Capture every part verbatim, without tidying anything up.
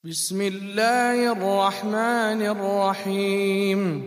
بسم الله الرحمن الرحيم.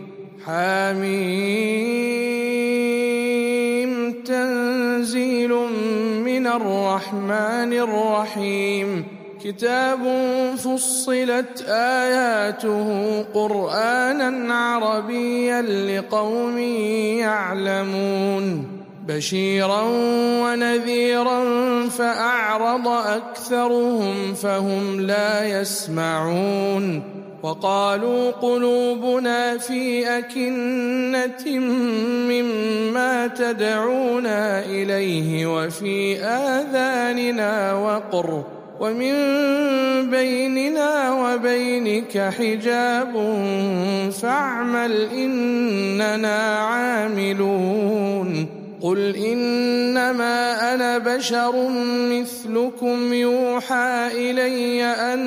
حميم تنزيل من الرحمن الرحيم. كتاب فصلت آياته قرآنا عربيا لقوم يعلمون بشيرا ونذيرا فأعرض أكثرهم فهم لا يسمعون. وقالوا قلوبنا في أكنة مما تدعونا إليه وفي آذاننا وقر ومن بيننا وبينك حجاب فاعمل إننا عاملون. قل إنما أنا بشر مثلكم يوحى إلي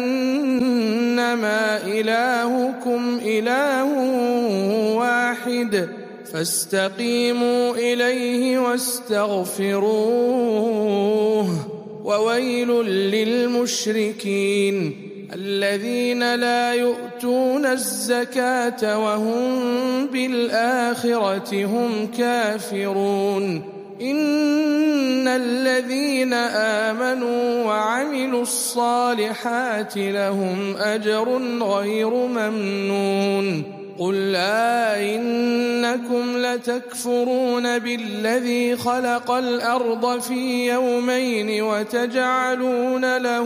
أنما إلهكم إله واحد فاستقيموا إليه واستغفروه. وويل للمشركين الذين لا يؤتون الزكاة وهم بالآخرة هم كافرون. إن الذين آمنوا وعملوا الصالحات لهم أجر غير ممنون. قل أئنكم لتكفرون بالذي خلق الأرض في يومين وتجعلون له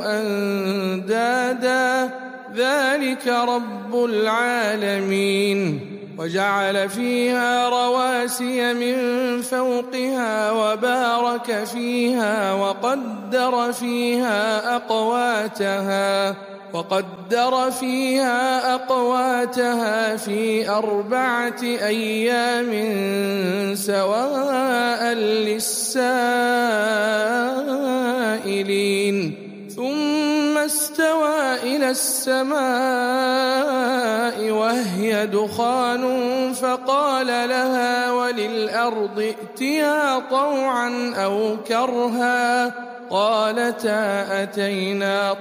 أندادا ذلك رب العالمين. وجعل فيها رواسي من فوقها وبارك فيها وقدر فيها أقواتها وقدر فيها أقواتها في أربعة أيام سواء للسائلين. ثم استوى إلى السماء وهي دخان فقال لها وللأرض ائتيا طوعا أو كرها قالتا أتينا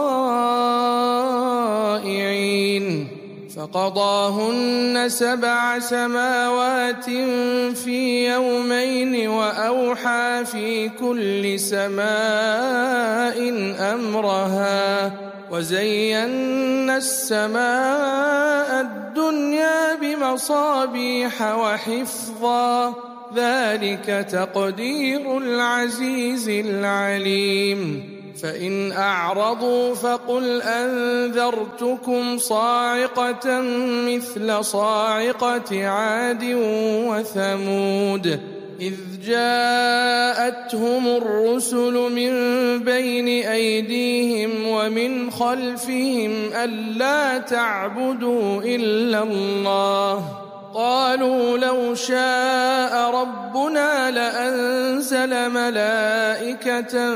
طائعين. فقضاهن سبع سماوات في يومين وأوحى في كل سماء أمرها وزينا السماء الدنيا بمصابيح وحفظا ذلك تقدير العزيز العليم. فإن أعرضوا فقل أنذرتكم صاعقة مثل صاعقة عاد وثمود إذ جاءتهم الرسل من بين أيديهم ومن خلفهم ألا تعبدوا إلا الله قالوا لو شاء ربنا لأنزل ملائكة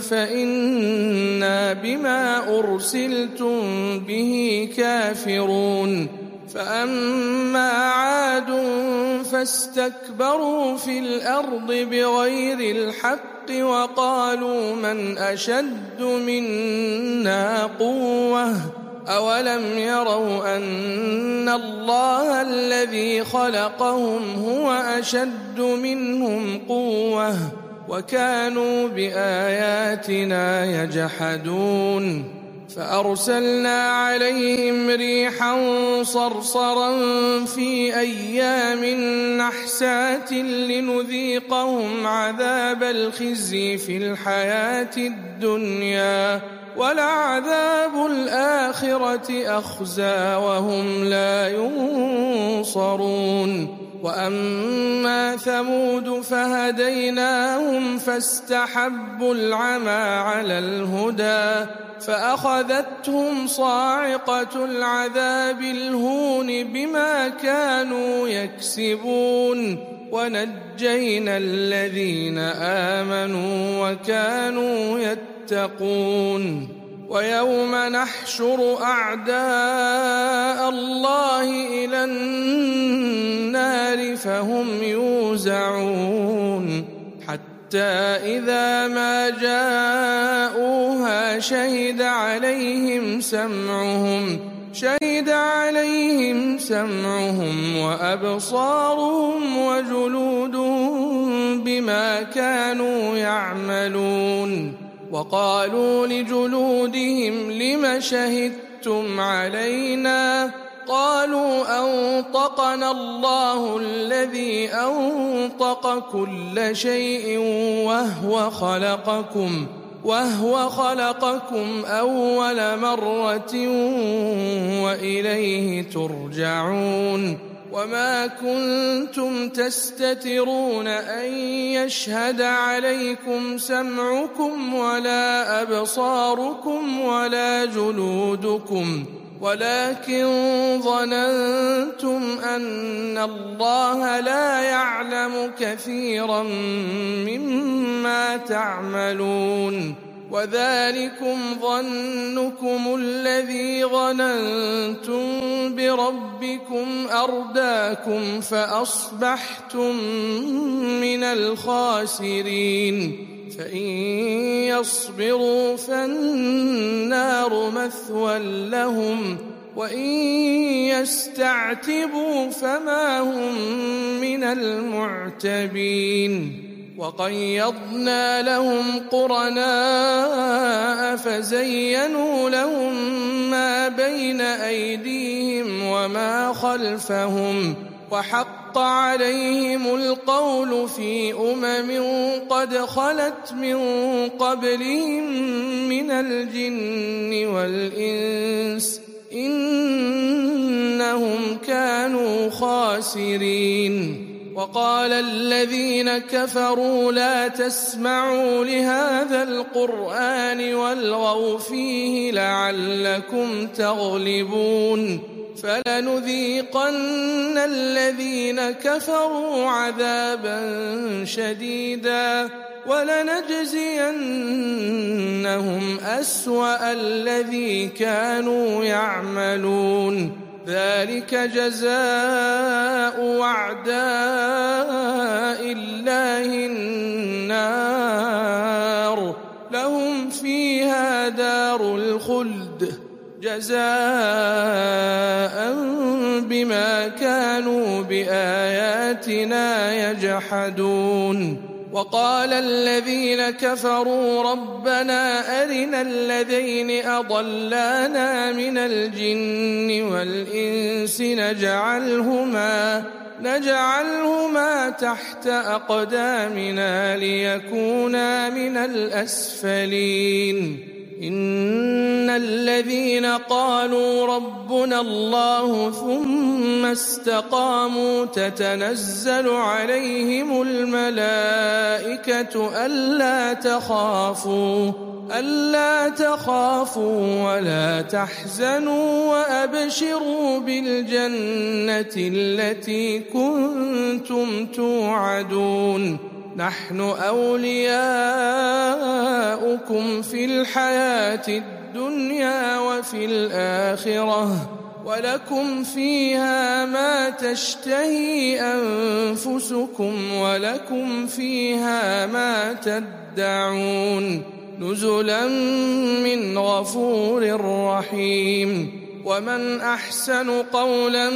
فإنا بما أرسلتم به كافرون. فأما عاد فاستكبروا في الأرض بغير الحق وقالوا من أشد منا قوة أولم يروا أن الله الذي خلقهم هو أشد منهم قوة وكانوا بآياتنا يجحدون. فأرسلنا عليهم ريحا صرصرا في أيام نحسات لنذيقهم عذاب الخزي في الحياة الدنيا ولعذاب الآخرة أخزى وهم لا ينصرون. وأما ثمود فهديناهم فاستحبوا العمى على الهدى فأخذتهم صاعقة العذاب الهون بما كانوا يكسبون ونجينا الذين آمنوا وكانوا يتقون. ويوم نحشر أعداء الله إلى النار فهم يوزعون حتى إذا ما جاءوها شهد عليهم سمعهم شهد عليهم سمعهم وأبصارهم وجلودهم بما كانوا يعملون. وقالوا لجلودهم لم شهدتم علينا؟ قالوا أنطقنا الله الذي أنطق كل شيء وهو خلقكم وهو خلقكم أول مرة وإليه ترجعون. وما كنتم تستترون أن يشهد عليكم سمعكم ولا أبصاركم ولا جلودكم ولكن ظننتم أن الله لا يعلم كثيرا مما تعملون. وذلكم ظنكم الذي ظننتم بربكم أرداكم فأصبحتم من الخاسرين. فإن يصبروا فالنار مثوى لهم وإن يستعتبوا فما هم من المعتبين. وقيضنا لهم قرناء فزينوا لهم ما بين أيديهم وما خلفهم وحق عليهم القول في أمم قد خلت من قبلهم من الجن والإنس إنهم كانوا خاسرين. وقال الذين كفروا لا تسمعوا لهذا القرآن والغوا فيه لعلكم تغلبون. فلنذيقن الذين كفروا عذابا شديدا ولنجزينهم أسوأ الذي كانوا يعملون. ذلك جزاء أعداء الله النار لهم فيها دار الخلد جزاء بما كانوا بآياتنا يجحدون. وقال الذين كفروا ربنا أرنا الذين أضلانا من الجن والإنس نجعلهما نجعلهما تحت أقدامنا ليكونا من الأسفلين. إن الذين قالوا ربنا الله ثم استقاموا تتنزل عليهم الملائكة ألا تخافوا ألا تخافوا ولا تحزنوا وأبشروا بالجنة التي كنتم توعدون. نحن أولياؤكم في الحياة الدنيا وفي الآخرة ولكم فيها ما تشتهي أنفسكم ولكم فيها ما تدعون نزلا من غفور رحيم. ومن أحسن قولا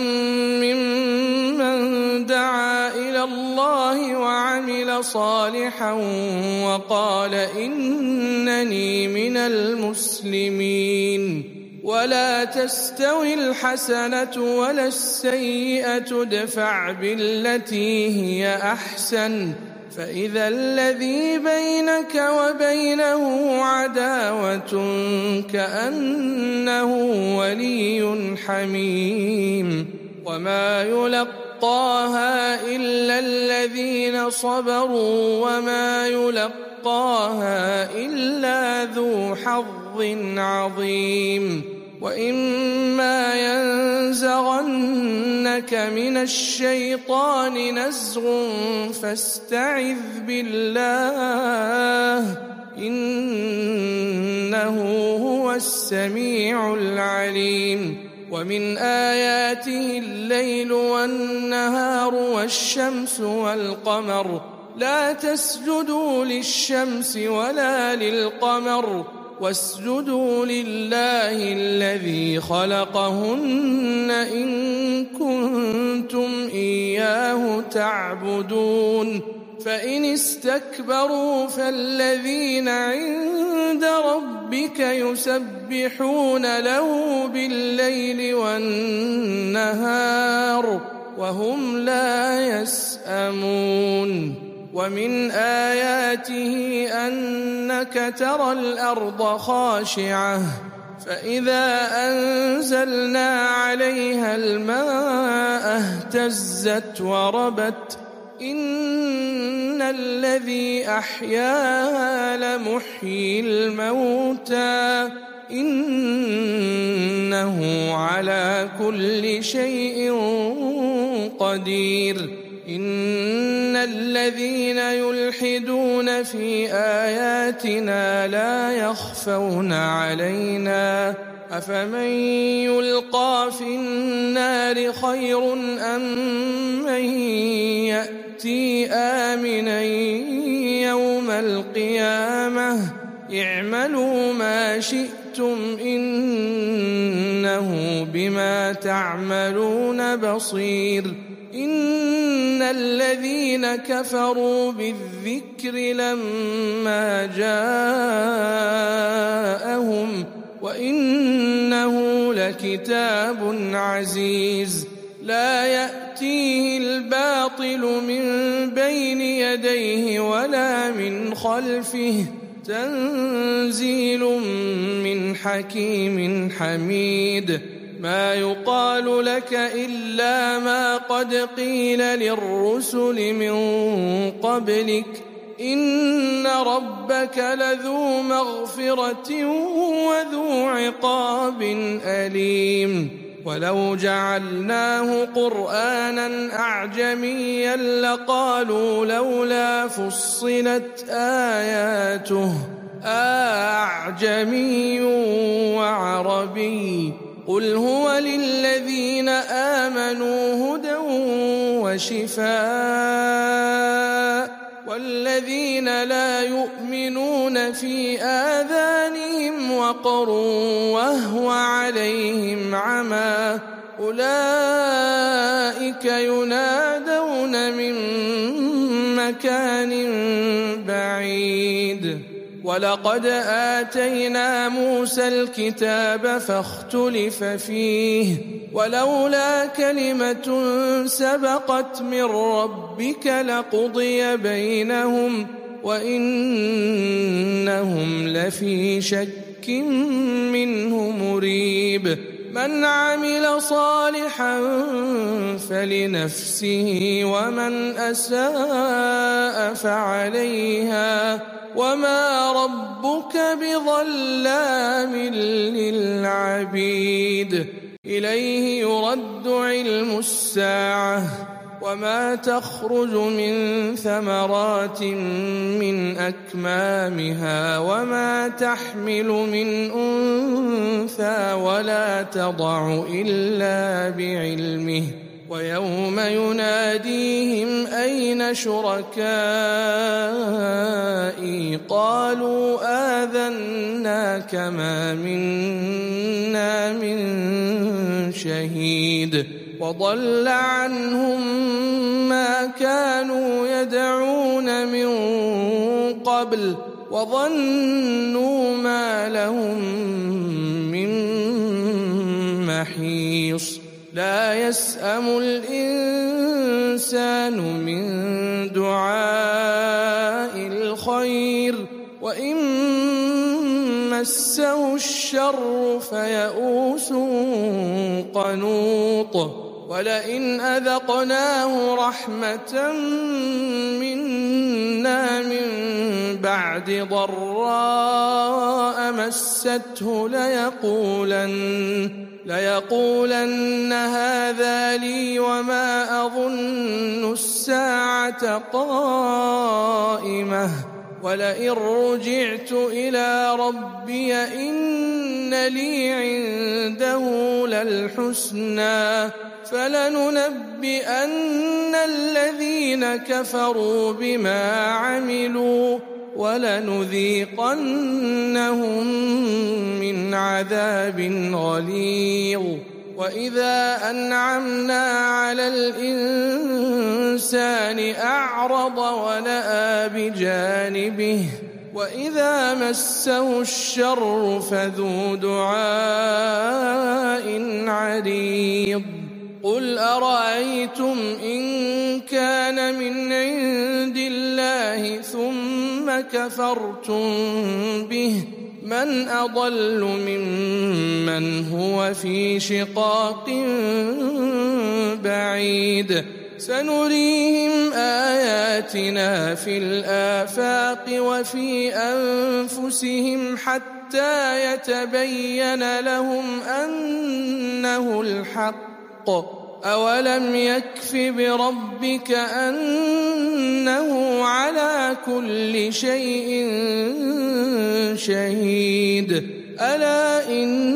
ممن دعا إلى الله وعمل صالحا وقال إنني من المسلمين. ولا تستوي الحسنة ولا السيئة ادفع بالتي هي أحسن فإذا الذي بينك وبينه عداوة كأنه ولي حميم. وما يلقاها إلا الذين صبروا وما يلقاها إلا ذو حظ عظيم. وإما ينزغنك من الشيطان نزغ فاستعذ بالله إنه هو السميع العليم. ومن آياته الليل والنهار والشمس والقمر لا تسجدوا للشمس ولا للقمر واسجدوا لله الذي خلقهن إن كنتم إياه تعبدون فإن استكبروا فالذين عند ربك يسبحون له بالليل والنهار وهم لا يسأمون ومن آياته أنك ترى الأرض خاشعة فإذا أنزلنا عليها الماء اهتزت وربت إن الذي أحياها لمحيي الموتى إنه على كل شيء قدير إن الذين يلحدون في آياتنا لا يخفون علينا أفمن يلقى في النار خير أم من يأتي آمنا يوم القيامة اعملوا ما شئتم إنه بما تعملون بصير إن الذين كفروا بالذكر لما جاءهم وإنه لكتاب عزيز لا يأتيه الباطل من بين يديه ولا من خلفه تنزيل من حكيم حميد ما يقال لك إلا ما قد قيل للرسل من قبلك إن ربك لذو مغفرة وذو عقاب أليم ولو جعلناه قرآنا أعجميا لقالوا لولا فصلت آياته أعجمي وعربي قل هو للذين آمنوا هدى وشفاء والذين لا يؤمنون في آذانهم وقر وهو عليهم عمى أولئك ينادون من مكان بعيد ولقد آتينا موسى الكتاب فاختلف فيه ولولا كلمة سبقت من ربك لقضي بينهم وإنهم لفي شك منه مريب من عمل صالحا فلنفسه ومن أساء فعليها وما ربك بظلام للعبيد إليه يرد علم الساعة وما تخرج من ثمرات من أكمامها وما تحمل من أنثى ولا تضع إلا بعلمه ويوم يناديهم أين شركائي قالوا آذناك ما منا من شهيد وضل عنهم ما كانوا يدعون من قبل وظنوا ما لهم من محيص لا يسأم الإنسان من دعاء الخير وإن مسه الشر فيئوس قنوط ولئن أذقناه رحمة منا من بعد ضراء مسته ليقولن ليقولن هذا لي وما أظن الساعة قائمة ولئن رجعت إلى ربي إن لي عنده للحسنى فلننبئن الذين كفروا بما عملوا ولنذيقنهم من عذاب غليظ. وإذا أنعمنا على الإنسان أعرض ونأى بجانبه وإذا مسه الشر فذو دعاء عريض. قل أرأيتم إن كان من عند الله ثم كفرتم به من أضل ممن هو في شقاق بعيد. سنريهم آياتنا في الآفاق وفي أنفسهم حتى يتبين لهم أنه الحق. أولم يكف بربك أنه على كل شيء شهيد. ألا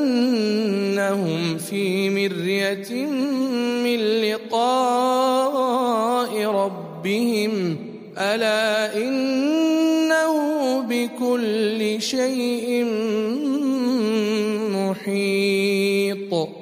إنهم في مرية من لقاء ربهم ألا إنه بكل شيء محيط.